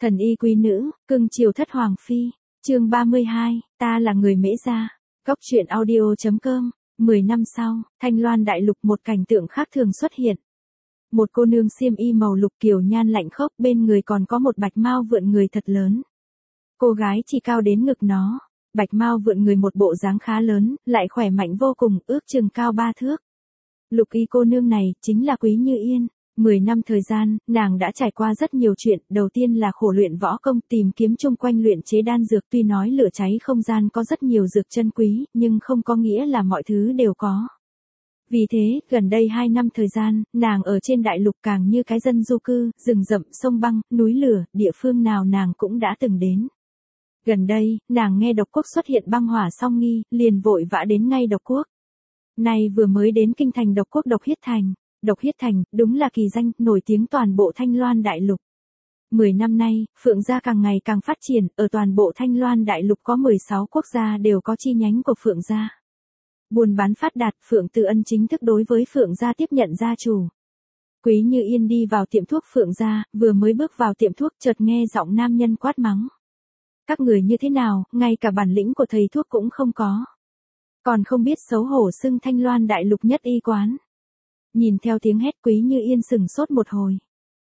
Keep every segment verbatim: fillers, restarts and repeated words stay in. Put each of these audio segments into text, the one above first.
Thần y quý nữ, cưng chiều thất hoàng phi. Chương ba mươi hai, ta là người Mễ Gia. Góc truyện audio chấm com. mười năm sau, Thanh Loan đại lục một cảnh tượng khác thường xuất hiện. Một cô nương xiêm y màu lục kiều nhan lạnh khốc, bên người còn có một bạch mao vượn người thật lớn. Cô gái chỉ cao đến ngực nó, bạch mao vượn người một bộ dáng khá lớn, lại khỏe mạnh vô cùng, ước chừng cao ba thước. Lục y cô nương này chính là Quý Như Yên. Mười năm thời gian, nàng đã trải qua rất nhiều chuyện, đầu tiên là khổ luyện võ công, tìm kiếm chung quanh luyện chế đan dược, tuy nói lửa cháy không gian có rất nhiều dược chân quý, nhưng không có nghĩa là mọi thứ đều có. Vì thế, gần đây hai năm thời gian, nàng ở trên đại lục càng như cái dân du cư, rừng rậm, sông băng, núi lửa, địa phương nào nàng cũng đã từng đến. Gần đây, nàng nghe độc quốc xuất hiện băng hỏa song nghi, liền vội vã đến ngay độc quốc. Nay vừa mới đến kinh thành độc quốc Độc Huyết Thành. Độc Huyết Thành, đúng là kỳ danh, nổi tiếng toàn bộ Thanh Loan đại lục. Mười năm nay, Phượng gia càng ngày càng phát triển, ở toàn bộ Thanh Loan đại lục có mười sáu quốc gia đều có chi nhánh của Phượng gia. Buôn bán phát đạt, Phượng Tự Ân chính thức đối với Phượng gia tiếp nhận gia chủ. Quý Như Yên đi vào tiệm thuốc Phượng gia, vừa mới bước vào tiệm thuốc chợt nghe giọng nam nhân quát mắng. Các người như thế nào, ngay cả bản lĩnh của thầy thuốc cũng không có. Còn không biết xấu hổ xưng Thanh Loan đại lục nhất y quán. Nhìn theo tiếng hét, Quý Như Yên sừng sốt một hồi.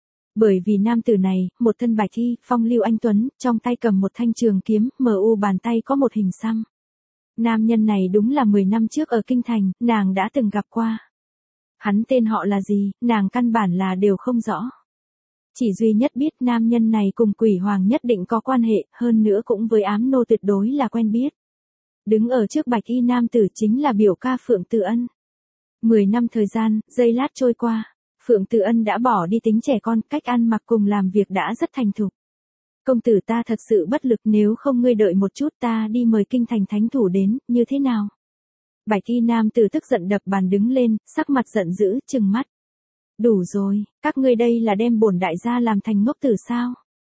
Bởi vì nam tử này, một thân bạch y, phong lưu anh tuấn, trong tay cầm một thanh trường kiếm, mờ u bàn tay có một hình xăm. Nam nhân này đúng là mười năm trước ở kinh thành, nàng đã từng gặp qua. Hắn tên họ là gì, nàng căn bản là đều không rõ. Chỉ duy nhất biết nam nhân này cùng quỷ hoàng nhất định có quan hệ, hơn nữa cũng với ám nô tuyệt đối là quen biết. Đứng ở trước bạch y nam tử chính là biểu ca Phượng Tự Ân. Mười năm thời gian, giây lát trôi qua, Phượng Tự Ân đã bỏ đi tính trẻ con, cách ăn mặc cùng làm việc đã rất thành thục. Công tử ta thật sự bất lực, nếu không ngươi đợi một chút ta đi mời kinh thành thánh thủ đến, như thế nào? Bạch y nam tử tức giận đập bàn đứng lên, sắc mặt giận dữ, trừng mắt. Đủ rồi, các ngươi đây là đem bổn đại gia làm thành ngốc tử sao?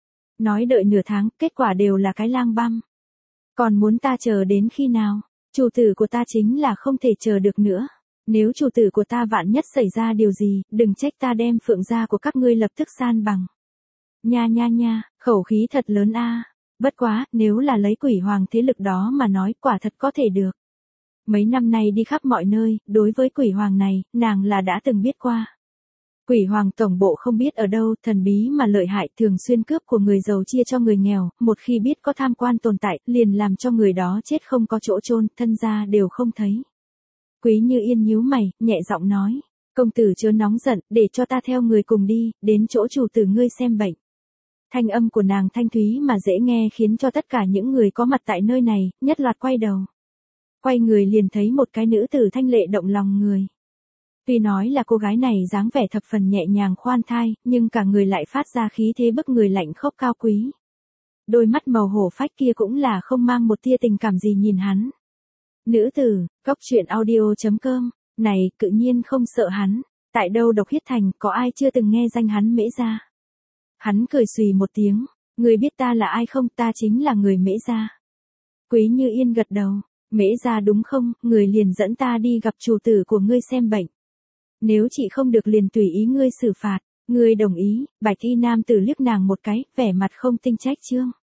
Nói đợi nửa tháng, kết quả đều là cái lang băm. Còn muốn ta chờ đến khi nào? Chủ tử của ta chính là không thể chờ được nữa. Nếu chủ tử của ta vạn nhất xảy ra điều gì, đừng trách ta đem Phượng gia của các ngươi lập tức san bằng. Nha nha nha, khẩu khí thật lớn a. Bất quá, nếu là lấy quỷ hoàng thế lực đó mà nói, quả thật có thể được. Mấy năm nay đi khắp mọi nơi, đối với quỷ hoàng này, nàng là đã từng biết qua. Quỷ hoàng tổng bộ không biết ở đâu, thần bí mà lợi hại, thường xuyên cướp của người giàu chia cho người nghèo, một khi biết có tham quan tồn tại, liền làm cho người đó chết không có chỗ chôn, thân gia đều không thấy. Quý Như Yên nhíu mày, nhẹ giọng nói, công tử chớ nóng giận, để cho ta theo người cùng đi, đến chỗ chủ tử ngươi xem bệnh. Thanh âm của nàng thanh thúy mà dễ nghe khiến cho tất cả những người có mặt tại nơi này, nhất loạt quay đầu. Quay người liền thấy một cái nữ tử thanh lệ động lòng người. Tuy nói là cô gái này dáng vẻ thập phần nhẹ nhàng khoan thai, nhưng cả người lại phát ra khí thế bức người lạnh khốc cao quý. Đôi mắt màu hổ phách kia cũng là không mang một tia tình cảm gì nhìn hắn. Nữ tử, góc truyện audio chấm com, này, tự nhiên không sợ hắn, tại đâu Độc Huyết Thành, có ai chưa từng nghe danh hắn Mễ Gia. Hắn cười xùy một tiếng, người biết ta là ai không, ta chính là người Mễ Gia. Quý Như Yên gật đầu, Mễ Gia đúng không, người liền dẫn ta đi gặp chủ tử của ngươi xem bệnh. Nếu chị không được liền tùy ý ngươi xử phạt, ngươi đồng ý, bạch y nam tử liếc nàng một cái, vẻ mặt không tinh trách chương.